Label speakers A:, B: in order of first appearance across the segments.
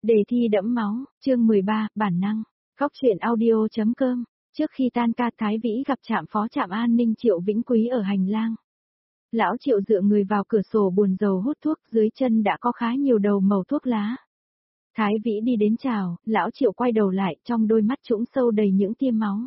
A: Đề thi đẫm máu, chương 13, bản năng. Góc truyện audio.com. Trước khi tan ca, Thái Vĩ gặp trạm phó trạm an ninh Triệu Vĩnh Quý ở hành lang. Lão Triệu dựa người vào cửa sổ buồn rầu hút thuốc, dưới chân đã có khá nhiều đầu mẩu thuốc lá. Thái Vĩ đi đến chào, lão Triệu quay đầu lại, trong đôi mắt trũng sâu đầy những tia máu.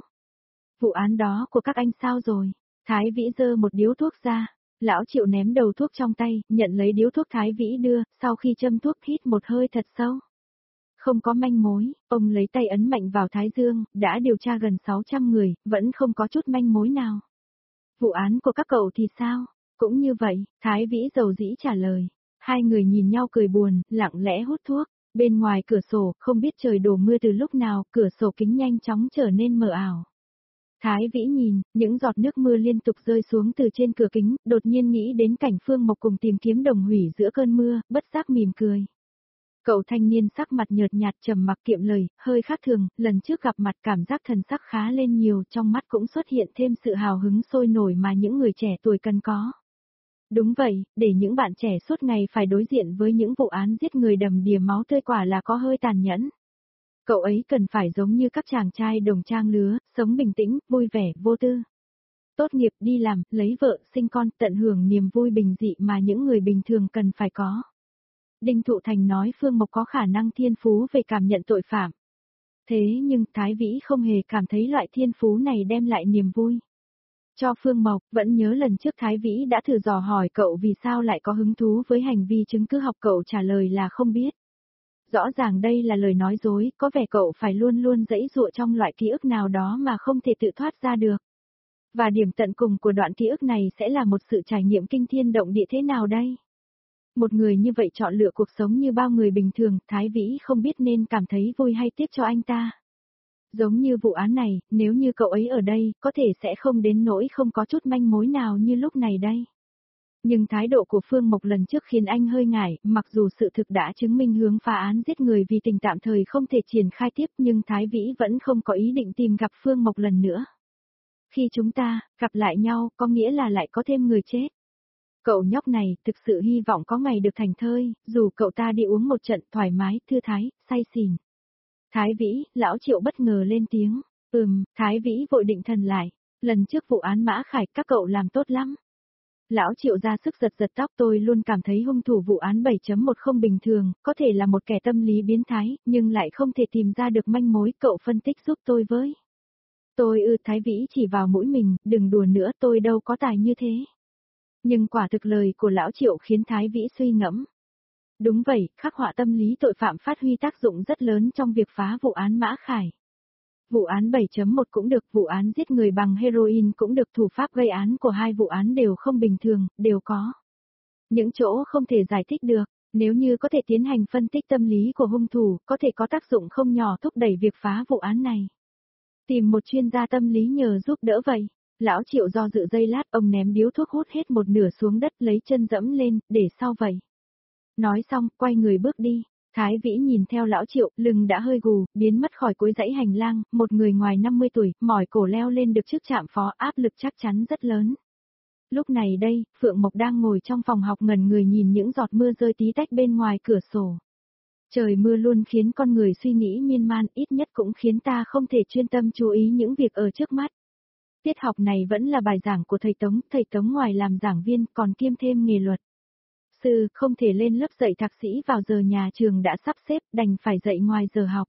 A: Vụ án đó của các anh sao rồi? Thái Vĩ giơ một điếu thuốc ra. Lão Triệu ném đầu thuốc trong tay, nhận lấy điếu thuốc Thái Vĩ đưa, sau khi châm thuốc hít một hơi thật sâu. Không có manh mối, ông lấy tay ấn mạnh vào thái dương, đã điều tra gần 600 người, vẫn không có chút manh mối nào. Vụ án của các cậu thì sao? Cũng như vậy, Thái Vĩ dầu dĩ trả lời. Hai người nhìn nhau cười buồn, lặng lẽ hút thuốc. Bên ngoài cửa sổ, không biết trời đổ mưa từ lúc nào, cửa sổ kính nhanh chóng trở nên mờ ảo. Thái Vĩ nhìn, những giọt nước mưa liên tục rơi xuống từ trên cửa kính, đột nhiên nghĩ đến cảnh Phương Mộc cùng tìm kiếm đồng hủy giữa cơn mưa, bất giác mỉm cười. Cậu thanh niên sắc mặt nhợt nhạt trầm mặc kiệm lời, hơi khác thường, lần trước gặp mặt cảm giác thần sắc khá lên nhiều, trong mắt cũng xuất hiện thêm sự hào hứng sôi nổi mà những người trẻ tuổi cần có. Đúng vậy, để những bạn trẻ suốt ngày phải đối diện với những vụ án giết người đầm đìa máu tươi quả là có hơi tàn nhẫn. Cậu ấy cần phải giống như các chàng trai đồng trang lứa, sống bình tĩnh, vui vẻ, vô tư. Tốt nghiệp, đi làm, lấy vợ, sinh con, tận hưởng niềm vui bình dị mà những người bình thường cần phải có. Đinh Thụ Thành nói Phương Mộc có khả năng thiên phú về cảm nhận tội phạm. Thế nhưng Thái Vĩ không hề cảm thấy loại thiên phú này đem lại niềm vui. Cho Phương Mộc, vẫn nhớ lần trước Thái Vĩ đã thử dò hỏi cậu vì sao lại có hứng thú với hành vi chứng cứ học, cậu trả lời là không biết. Rõ ràng đây là lời nói dối, có vẻ cậu phải luôn luôn giãy giụa trong loại ký ức nào đó mà không thể tự thoát ra được. Và điểm tận cùng của đoạn ký ức này sẽ là một sự trải nghiệm kinh thiên động địa thế nào đây? Một người như vậy chọn lựa cuộc sống như bao người bình thường, Thái Vĩ không biết nên cảm thấy vui hay tiếc cho anh ta. Giống như vụ án này, nếu như cậu ấy ở đây, có thể sẽ không đến nỗi không có chút manh mối nào như lúc này đây. Nhưng thái độ của Phương Mộc lần trước khiến anh hơi ngại, mặc dù sự thực đã chứng minh hướng phá án giết người vì tình tạm thời không thể triển khai tiếp, nhưng Thái Vĩ vẫn không có ý định tìm gặp Phương Mộc lần nữa. Khi chúng ta gặp lại nhau, có nghĩa là lại có thêm người chết. Cậu nhóc này thực sự hy vọng có ngày được thành thơi, dù cậu ta đi uống một trận thoải mái, thư thái, say xỉn. Thái Vĩ, lão Triệu bất ngờ lên tiếng. Thái Vĩ vội định thần lại. Lần trước vụ án Mã Khải các cậu làm tốt lắm. Lão Triệu ra sức giật giật tóc, tôi luôn cảm thấy hung thủ vụ án 7.1 không bình thường, có thể là một kẻ tâm lý biến thái, nhưng lại không thể tìm ra được manh mối, cậu phân tích giúp tôi với. Thái Vĩ chỉ vào mũi mình, đừng đùa nữa, tôi đâu có tài như thế. Nhưng quả thực lời của lão Triệu khiến Thái Vĩ suy ngẫm. Đúng vậy, khắc họa tâm lý tội phạm phát huy tác dụng rất lớn trong việc phá vụ án Mã Khải. Vụ án 7.1 cũng được, vụ án giết người bằng heroin cũng được, thủ pháp gây án của hai vụ án đều không bình thường, đều có những chỗ không thể giải thích được. Nếu như có thể tiến hành phân tích tâm lý của hung thủ, có thể có tác dụng không nhỏ thúc đẩy việc phá vụ án này. Tìm một chuyên gia tâm lý nhờ giúp đỡ vậy. Lão Triệu do dự giây lát, ông ném điếu thuốc hút hết một nửa xuống đất, lấy chân dẫm lên, để sau vậy. Nói xong, quay người bước đi. Thái Vĩ nhìn theo lão Triệu, lưng đã hơi gù, biến mất khỏi cuối dãy hành lang, một người ngoài 50 tuổi, mỏi cổ leo lên được trước trạm phó, áp lực chắc chắn rất lớn. Lúc này đây, Phượng Mộc đang ngồi trong phòng học ngẩn người nhìn những giọt mưa rơi tí tách bên ngoài cửa sổ. Trời mưa luôn khiến con người suy nghĩ miên man, ít nhất cũng khiến ta không thể chuyên tâm chú ý những việc ở trước mắt. Tiết học này vẫn là bài giảng của thầy Tống ngoài làm giảng viên còn kiêm thêm nghề luật sư, không thể lên lớp dạy thạc sĩ vào giờ nhà trường đã sắp xếp, đành phải dạy ngoài giờ học.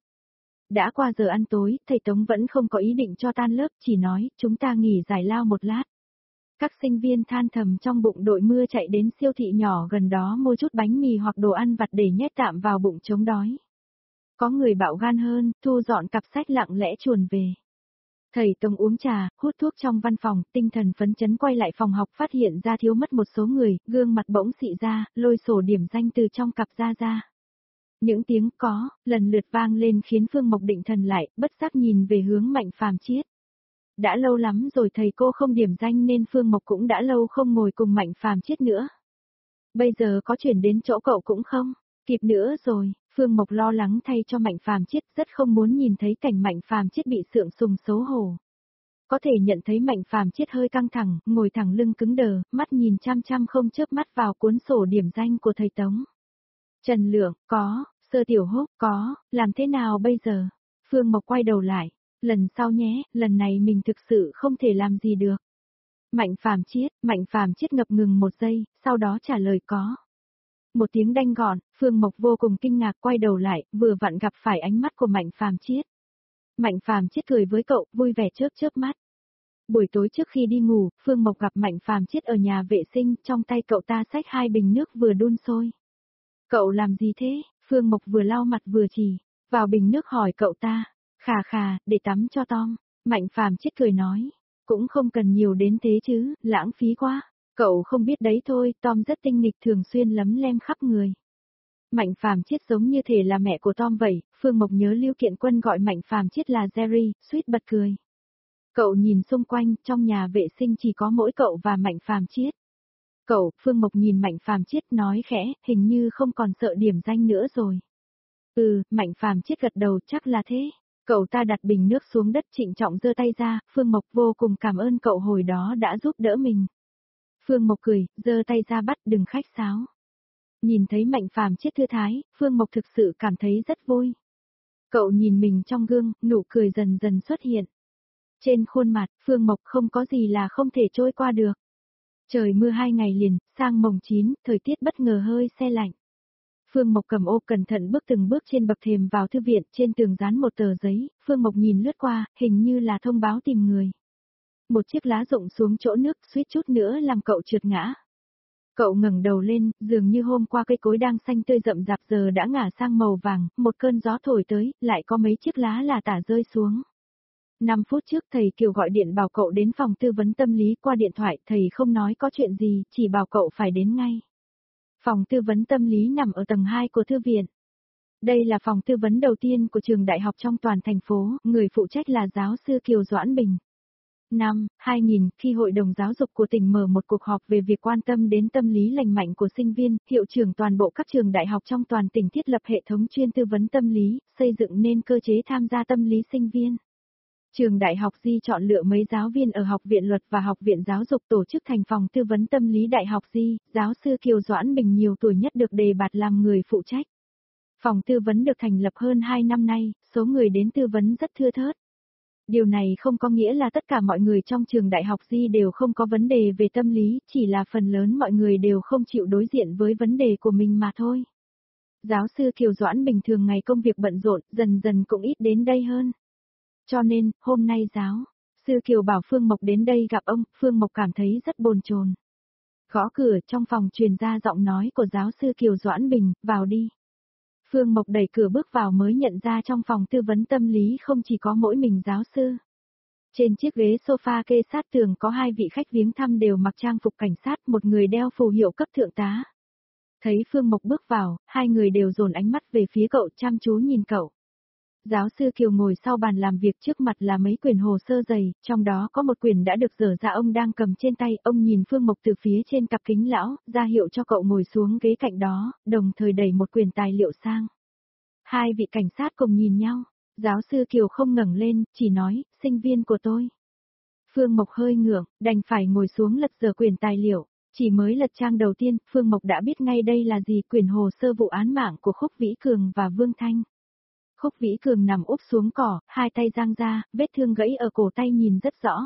A: Đã qua giờ ăn tối, thầy Tống vẫn không có ý định cho tan lớp, chỉ nói, chúng ta nghỉ giải lao một lát. Các sinh viên than thầm trong bụng đội mưa chạy đến siêu thị nhỏ gần đó mua chút bánh mì hoặc đồ ăn vặt để nhét tạm vào bụng chống đói. Có người bạo gan hơn, thu dọn cặp sách lặng lẽ chuồn về. Thầy Tống uống trà, hút thuốc trong văn phòng, tinh thần phấn chấn quay lại phòng học, phát hiện ra thiếu mất một số người, gương mặt bỗng xị ra, lôi sổ điểm danh từ trong cặp ra. Những tiếng có, lần lượt vang lên khiến Phương Mộc định thần lại, bất giác nhìn về hướng Mạnh Phàm Chiết. Đã lâu lắm rồi thầy cô không điểm danh nên Phương Mộc cũng đã lâu không ngồi cùng Mạnh Phàm Chiết nữa. Bây giờ có chuyển đến chỗ cậu cũng không kịp nữa rồi. Phương Mộc lo lắng thay cho Mạnh Phàm Chiết, rất không muốn nhìn thấy cảnh Mạnh Phàm Chiết bị sượng sùng xấu hổ. Có thể nhận thấy Mạnh Phàm Chiết hơi căng thẳng, ngồi thẳng lưng cứng đờ, mắt nhìn chăm chăm không chớp mắt vào cuốn sổ điểm danh của thầy Tống. Trần Lượng, có, Sơ Tiểu Húc, có, làm thế nào bây giờ? Phương Mộc quay đầu lại, lần sau nhé, lần này mình thực sự không thể làm gì được. Mạnh Phàm Chiết ngập ngừng một giây, sau đó trả lời có. Một tiếng đanh gọn, Phương Mộc vô cùng kinh ngạc quay đầu lại, vừa vặn gặp phải ánh mắt của Mạnh Phàm Chiết. Mạnh Phàm Chiết cười với cậu, vui vẻ chớp chớp mắt. Buổi tối trước khi đi ngủ, Phương Mộc gặp Mạnh Phàm Chiết ở nhà vệ sinh, trong tay cậu ta xách 2 bình nước vừa đun sôi. Cậu làm gì thế? Phương Mộc vừa lau mặt vừa chỉ vào bình nước hỏi cậu ta. Khà khà, để tắm cho Tom. Mạnh Phàm Chiết cười nói. Cũng không cần nhiều đến thế chứ, lãng phí quá. Cậu không biết đấy thôi, Tom rất tinh nghịch thường xuyên lấm lem khắp người. Mạnh Phàm Chiết giống như thể là mẹ của Tom vậy, Phương Mộc nhớ Lưu Kiện Quân gọi Mạnh Phàm Chiết là Jerry, suýt bật cười. Cậu nhìn xung quanh, trong nhà vệ sinh chỉ có mỗi cậu và Mạnh Phàm Chiết. Phương Mộc nhìn Mạnh Phàm Chiết nói khẽ, hình như không còn sợ điểm danh nữa rồi. Mạnh Phàm Chiết gật đầu chắc là thế. Cậu ta đặt bình nước xuống đất trịnh trọng giơ tay ra, Phương Mộc vô cùng cảm ơn cậu hồi đó đã giúp đỡ mình. Phương Mộc cười, giơ tay ra bắt đừng khách sáo. Nhìn thấy Mạnh Phàm Chiết thư thái, Phương Mộc thực sự cảm thấy rất vui. Cậu nhìn mình trong gương, nụ cười dần dần xuất hiện. Trên khuôn mặt, Phương Mộc không có gì là không thể trôi qua được. Trời mưa 2 ngày liền, sang mồng 9, thời tiết bất ngờ hơi se lạnh. Phương Mộc cầm ô cẩn thận bước từng bước trên bậc thềm vào thư viện, trên tường dán một tờ giấy, Phương Mộc nhìn lướt qua, hình như là thông báo tìm người. Một chiếc lá rụng xuống chỗ nước, suýt chút nữa làm cậu trượt ngã. Cậu ngẩng đầu lên, dường như hôm qua cây cối đang xanh tươi rậm rạp giờ đã ngả sang màu vàng, một cơn gió thổi tới, lại có mấy chiếc lá là tả rơi xuống. 5 phút trước thầy Kiều gọi điện bảo cậu đến phòng tư vấn tâm lý qua điện thoại, thầy không nói có chuyện gì, chỉ bảo cậu phải đến ngay. Phòng tư vấn tâm lý nằm ở tầng 2 của thư viện. Đây là phòng tư vấn đầu tiên của trường đại học trong toàn thành phố, người phụ trách là giáo sư Kiều Doãn Bình. Năm 2000, khi Hội đồng Giáo dục của tỉnh mở một cuộc họp về việc quan tâm đến tâm lý lành mạnh của sinh viên, hiệu trưởng toàn bộ các trường đại học trong toàn tỉnh thiết lập hệ thống chuyên tư vấn tâm lý, xây dựng nên cơ chế tham gia tâm lý sinh viên. Trường Đại học Di chọn lựa mấy giáo viên ở Học viện Luật và Học viện Giáo dục tổ chức thành phòng tư vấn tâm lý Đại học Di, giáo sư Kiều Doãn Bình nhiều tuổi nhất được đề bạt làm người phụ trách. Phòng tư vấn được thành lập hơn 2 năm nay, số người đến tư vấn rất thưa thớt. Điều này không có nghĩa là tất cả mọi người trong trường Đại học Di đều không có vấn đề về tâm lý, chỉ là phần lớn mọi người đều không chịu đối diện với vấn đề của mình mà thôi. Giáo sư Kiều Doãn Bình thường ngày công việc bận rộn, dần dần cũng ít đến đây hơn. Cho nên, hôm nay giáo sư Kiều bảo Phương Mộc đến đây gặp ông, Phương Mộc cảm thấy rất bồn chồn. Gõ cửa trong phòng truyền ra giọng nói của giáo sư Kiều Doãn Bình, vào đi. Phương Mộc đẩy cửa bước vào mới nhận ra trong phòng tư vấn tâm lý không chỉ có mỗi mình giáo sư. Trên chiếc ghế sofa kê sát tường có 2 vị khách viếng thăm đều mặc trang phục cảnh sát, một người đeo phù hiệu cấp thượng tá. Thấy Phương Mộc bước vào, 2 người đều dồn ánh mắt về phía cậu chăm chú nhìn cậu. Giáo sư Kiều ngồi sau bàn làm việc trước mặt là mấy quyển hồ sơ dày, trong đó có một quyển đã được dở ra ông đang cầm trên tay, ông nhìn Phương Mộc từ phía trên cặp kính lão, ra hiệu cho cậu ngồi xuống ghế cạnh đó, đồng thời đẩy một quyển tài liệu sang. 2 vị cảnh sát cùng nhìn nhau, giáo sư Kiều không ngẩng lên, chỉ nói, sinh viên của tôi. Phương Mộc hơi ngượng, đành phải ngồi xuống lật dở quyển tài liệu, chỉ mới lật trang đầu tiên, Phương Mộc đã biết ngay đây là gì, quyển hồ sơ vụ án mạng của Khúc Vĩ Cường và Vương Thanh. Khúc Vĩ Cường nằm úp xuống cỏ, 2 tay giang ra, vết thương gãy ở cổ tay nhìn rất rõ.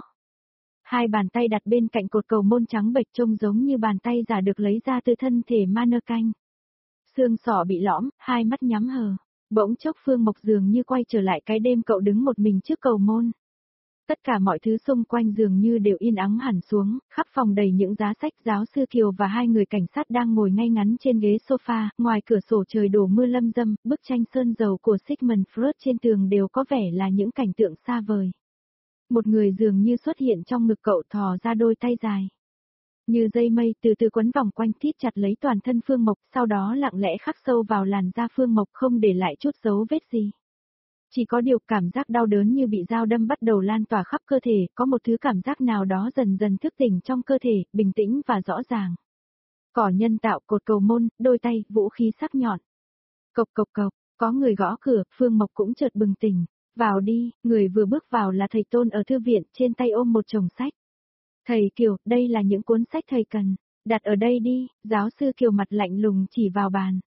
A: 2 bàn tay đặt bên cạnh cột cầu môn trắng bệch trông giống như bàn tay giả được lấy ra từ thân thể mannequin. Xương sọ bị lõm, 2 mắt nhắm hờ. Bỗng chốc Phương Mộc dường như quay trở lại cái đêm cậu đứng một mình trước cầu môn. Tất cả mọi thứ xung quanh dường như đều yên ắng hẳn xuống, khắp phòng đầy những giá sách. Giáo sư Kiều và 2 người cảnh sát đang ngồi ngay ngắn trên ghế sofa, ngoài cửa sổ trời đổ mưa lâm dâm, bức tranh sơn dầu của Sigmund Freud trên tường đều có vẻ là những cảnh tượng xa vời. Một người dường như xuất hiện trong ngực cậu thò ra đôi tay dài. Như dây mây từ từ quấn vòng quanh thít chặt lấy toàn thân Phương Mộc, sau đó lặng lẽ khắc sâu vào làn da Phương Mộc không để lại chút dấu vết gì. Chỉ có điều cảm giác đau đớn như bị dao đâm bắt đầu lan tỏa khắp cơ thể, có một thứ cảm giác nào đó dần dần thức tỉnh trong cơ thể, bình tĩnh và rõ ràng. Cỏ nhân tạo, cột cầu môn, đôi tay, vũ khí sắc nhọn. Cộc cộc cộc, có người gõ cửa, Phương Mộc cũng chợt bừng tỉnh. Vào đi, người vừa bước vào là thầy Tôn ở thư viện, trên tay ôm một chồng sách. Thầy Kiều, đây là những cuốn sách thầy cần. Đặt ở đây đi, giáo sư Kiều mặt lạnh lùng chỉ vào bàn.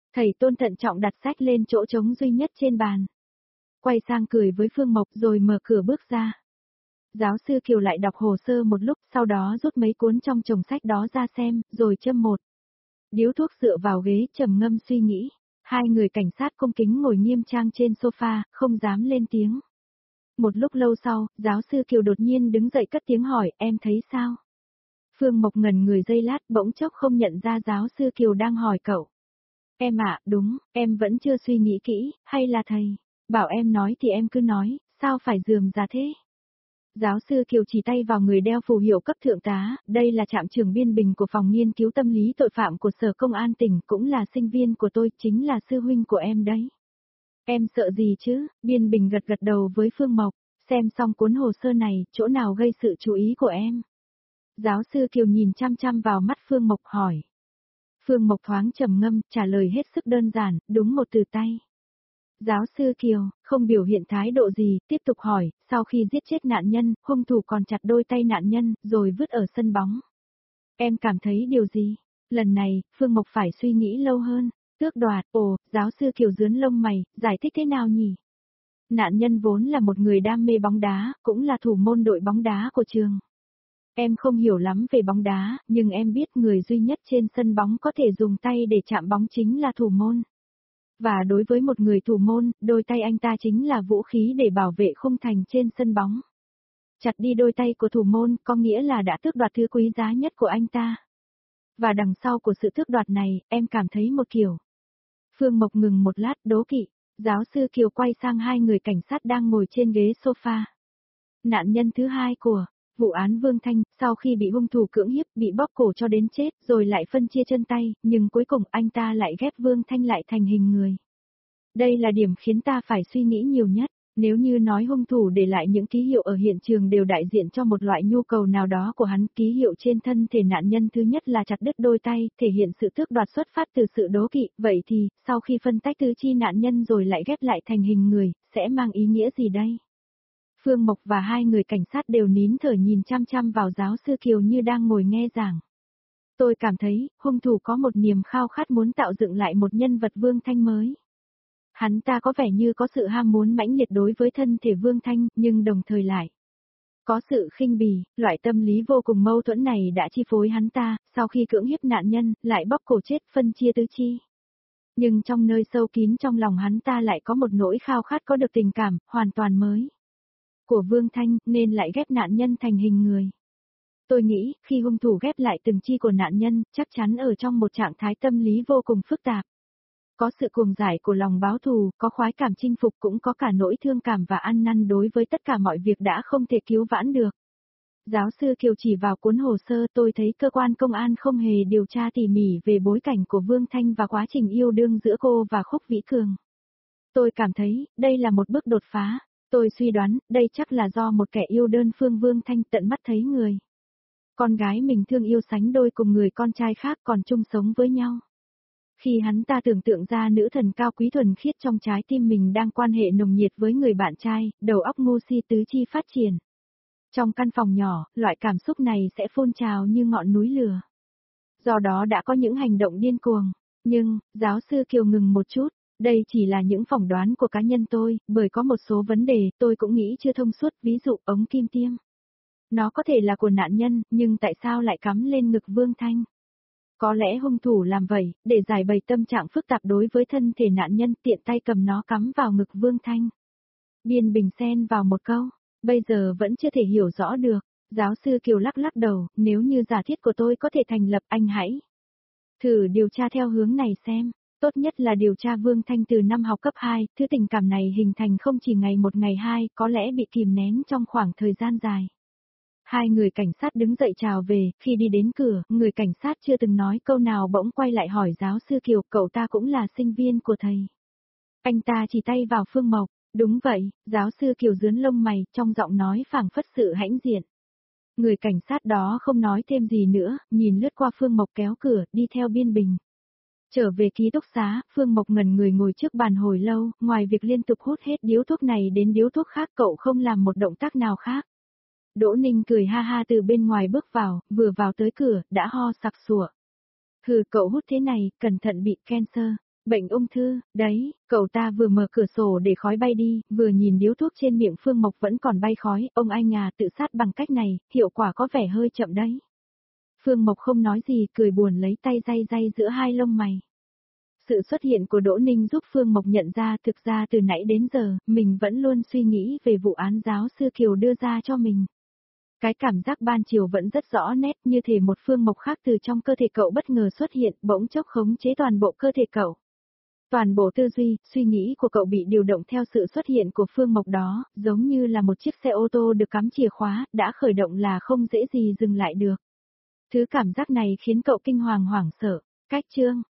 A: Thầy Tôn thận trọng đặt sách lên chỗ trống duy nhất trên bàn. Quay sang cười với Phương Mộc rồi mở cửa bước ra. Giáo sư Kiều lại đọc hồ sơ một lúc, sau đó rút mấy cuốn trong chồng sách đó ra xem, rồi châm một điếu thuốc dựa vào ghế trầm ngâm suy nghĩ. Hai người cảnh sát cung kính ngồi nghiêm trang trên sofa, không dám lên tiếng. Một lúc lâu sau, giáo sư Kiều đột nhiên đứng dậy cất tiếng hỏi, em thấy sao? Phương Mộc ngẩn người giây lát, bỗng chốc không nhận ra giáo sư Kiều đang hỏi cậu. Em ạ, đúng, em vẫn chưa suy nghĩ kỹ, hay là thầy bảo em nói thì em cứ nói, sao phải rườm rà thế? Giáo sư Kiều chỉ tay vào người đeo phù hiệu cấp thượng tá, đây là trạm trưởng biên bình của phòng nghiên cứu tâm lý tội phạm của Sở Công an tỉnh, cũng là sinh viên của tôi, chính là sư huynh của em đấy. Em sợ gì chứ? Biên bình gật gật đầu với Phương Mộc, xem xong cuốn hồ sơ này, chỗ nào gây sự chú ý của em? Giáo sư Kiều nhìn chăm chăm vào mắt Phương Mộc hỏi. Phương Mộc thoáng trầm ngâm, trả lời hết sức đơn giản, đúng một từ tay. Giáo sư Kiều, không biểu hiện thái độ gì, tiếp tục hỏi, sau khi giết chết nạn nhân, hung thủ còn chặt đôi tay nạn nhân, rồi vứt ở sân bóng. Em cảm thấy điều gì? Lần này, Phương Mộc phải suy nghĩ lâu hơn. Tước đoạt, giáo sư Kiều rướn lông mày, giải thích thế nào nhỉ? Nạn nhân vốn là một người đam mê bóng đá, cũng là thủ môn đội bóng đá của trường. Em không hiểu lắm về bóng đá, nhưng em biết người duy nhất trên sân bóng có thể dùng tay để chạm bóng chính là thủ môn. Và đối với một người thủ môn, đôi tay anh ta chính là vũ khí để bảo vệ khung thành trên sân bóng. Chặt đi đôi tay của thủ môn có nghĩa là đã tước đoạt thứ quý giá nhất của anh ta. Và đằng sau của sự tước đoạt này, em cảm thấy một kiểu. Phương Mộc ngừng một lát đố kỵ, giáo sư Kiều quay sang hai người cảnh sát đang ngồi trên ghế sofa. Nạn nhân thứ hai của vụ án Vương Thanh, sau khi bị hung thủ cưỡng hiếp, bị bóp cổ cho đến chết, rồi lại phân chia chân tay, nhưng cuối cùng anh ta lại ghép Vương Thanh lại thành hình người. Đây là điểm khiến ta phải suy nghĩ nhiều nhất. Nếu như nói hung thủ để lại những ký hiệu ở hiện trường đều đại diện cho một loại nhu cầu nào đó của hắn, ký hiệu trên thân thể nạn nhân thứ nhất là chặt đứt đôi tay, thể hiện sự tước đoạt xuất phát từ sự đố kỵ, vậy thì, sau khi phân tách tứ chi nạn nhân rồi lại ghép lại thành hình người, sẽ mang ý nghĩa gì đây? Phương Mộc và hai người cảnh sát đều nín thở nhìn chăm chăm vào giáo sư Kiều như đang ngồi nghe giảng. Tôi cảm thấy, hung thủ có một niềm khao khát muốn tạo dựng lại một nhân vật Vương Thanh mới. Hắn ta có vẻ như có sự ham muốn mãnh liệt đối với thân thể Vương Thanh, nhưng đồng thời lại có sự khinh bỉ, loại tâm lý vô cùng mâu thuẫn này đã chi phối hắn ta, sau khi cưỡng hiếp nạn nhân, lại bóp cổ chết phân chia tứ chi. Nhưng trong nơi sâu kín trong lòng hắn ta lại có một nỗi khao khát có được tình cảm, hoàn toàn mới. Của Vương Thanh, nên lại ghép nạn nhân thành hình người. Tôi nghĩ, khi hung thủ ghép lại từng chi của nạn nhân, chắc chắn ở trong một trạng thái tâm lý vô cùng phức tạp. Có sự cuồng dại của lòng báo thù, có khoái cảm chinh phục cũng có cả nỗi thương cảm và ăn năn đối với tất cả mọi việc đã không thể cứu vãn được. Giáo sư Kiều chỉ vào cuốn hồ sơ, tôi thấy cơ quan công an không hề điều tra tỉ mỉ về bối cảnh của Vương Thanh và quá trình yêu đương giữa cô và Khúc Vĩ Cường. Tôi cảm thấy, đây là một bước đột phá. Tôi suy đoán, đây chắc là do một kẻ yêu đơn phương Vương Thanh tận mắt thấy người con gái mình thương yêu sánh đôi cùng người con trai khác còn chung sống với nhau. Khi hắn ta tưởng tượng ra nữ thần cao quý thuần khiết trong trái tim mình đang quan hệ nồng nhiệt với người bạn trai, đầu óc ngu si tứ chi phát triển. Trong căn phòng nhỏ, loại cảm xúc này sẽ phun trào như ngọn núi lửa. Do đó đã có những hành động điên cuồng. Nhưng, giáo sư Kiều ngừng một chút, đây chỉ là những phỏng đoán của cá nhân tôi, bởi có một số vấn đề tôi cũng nghĩ chưa thông suốt, ví dụ ống kim tiêm. Nó có thể là của nạn nhân, nhưng tại sao lại cắm lên ngực Vương Thanh? Có lẽ hung thủ làm vậy, để giải bày tâm trạng phức tạp đối với thân thể nạn nhân, tiện tay cầm nó cắm vào ngực Vương Thanh. Biên Bình xen vào một câu, bây giờ vẫn chưa thể hiểu rõ được. Giáo sư Kiều lắc lắc đầu, nếu như giả thiết của tôi có thể thành lập, anh hãy thử điều tra theo hướng này xem. Tốt nhất là điều tra Vương Thanh từ năm học cấp 2, thứ tình cảm này hình thành không chỉ ngày một ngày hai, có lẽ bị kìm nén trong khoảng thời gian dài. Hai người cảnh sát đứng dậy chào về, khi đi đến cửa, người cảnh sát chưa từng nói câu nào bỗng quay lại hỏi giáo sư Kiều, cậu ta cũng là sinh viên của thầy. Anh ta chỉ tay vào Phương Mộc, đúng vậy, giáo sư Kiều rướn lông mày, trong giọng nói phảng phất sự hãnh diện. Người cảnh sát đó không nói thêm gì nữa, nhìn lướt qua Phương Mộc kéo cửa, đi theo Biên Bình. Trở về ký túc xá, Phương Mộc ngẩn người ngồi trước bàn hồi lâu, ngoài việc liên tục hút hết điếu thuốc này đến điếu thuốc khác cậu không làm một động tác nào khác. Đỗ Ninh cười ha ha từ bên ngoài bước vào, vừa vào tới cửa, đã ho sặc sụa. Hừ, cậu hút thế này, cẩn thận bị cancer. Bệnh ung thư, đấy, cậu ta vừa mở cửa sổ để khói bay đi, vừa nhìn điếu thuốc trên miệng Phương Mộc vẫn còn bay khói, ông anh à tự sát bằng cách này, hiệu quả có vẻ hơi chậm đấy. Phương Mộc không nói gì, cười buồn lấy tay day day giữa hai lông mày. Sự xuất hiện của Đỗ Ninh giúp Phương Mộc nhận ra thực ra từ nãy đến giờ, mình vẫn luôn suy nghĩ về vụ án giáo sư Kiều đưa ra cho mình. Cái cảm giác ban chiều vẫn rất rõ nét như thể một Phương Mộc khác từ trong cơ thể cậu bất ngờ xuất hiện bỗng chốc khống chế toàn bộ cơ thể cậu. Toàn bộ tư duy, suy nghĩ của cậu bị điều động theo sự xuất hiện của Phương Mộc đó, giống như là một chiếc xe ô tô được cắm chìa khóa, đã khởi động là không dễ gì dừng lại được. Thứ cảm giác này khiến cậu kinh hoàng hoảng sợ. Cách chương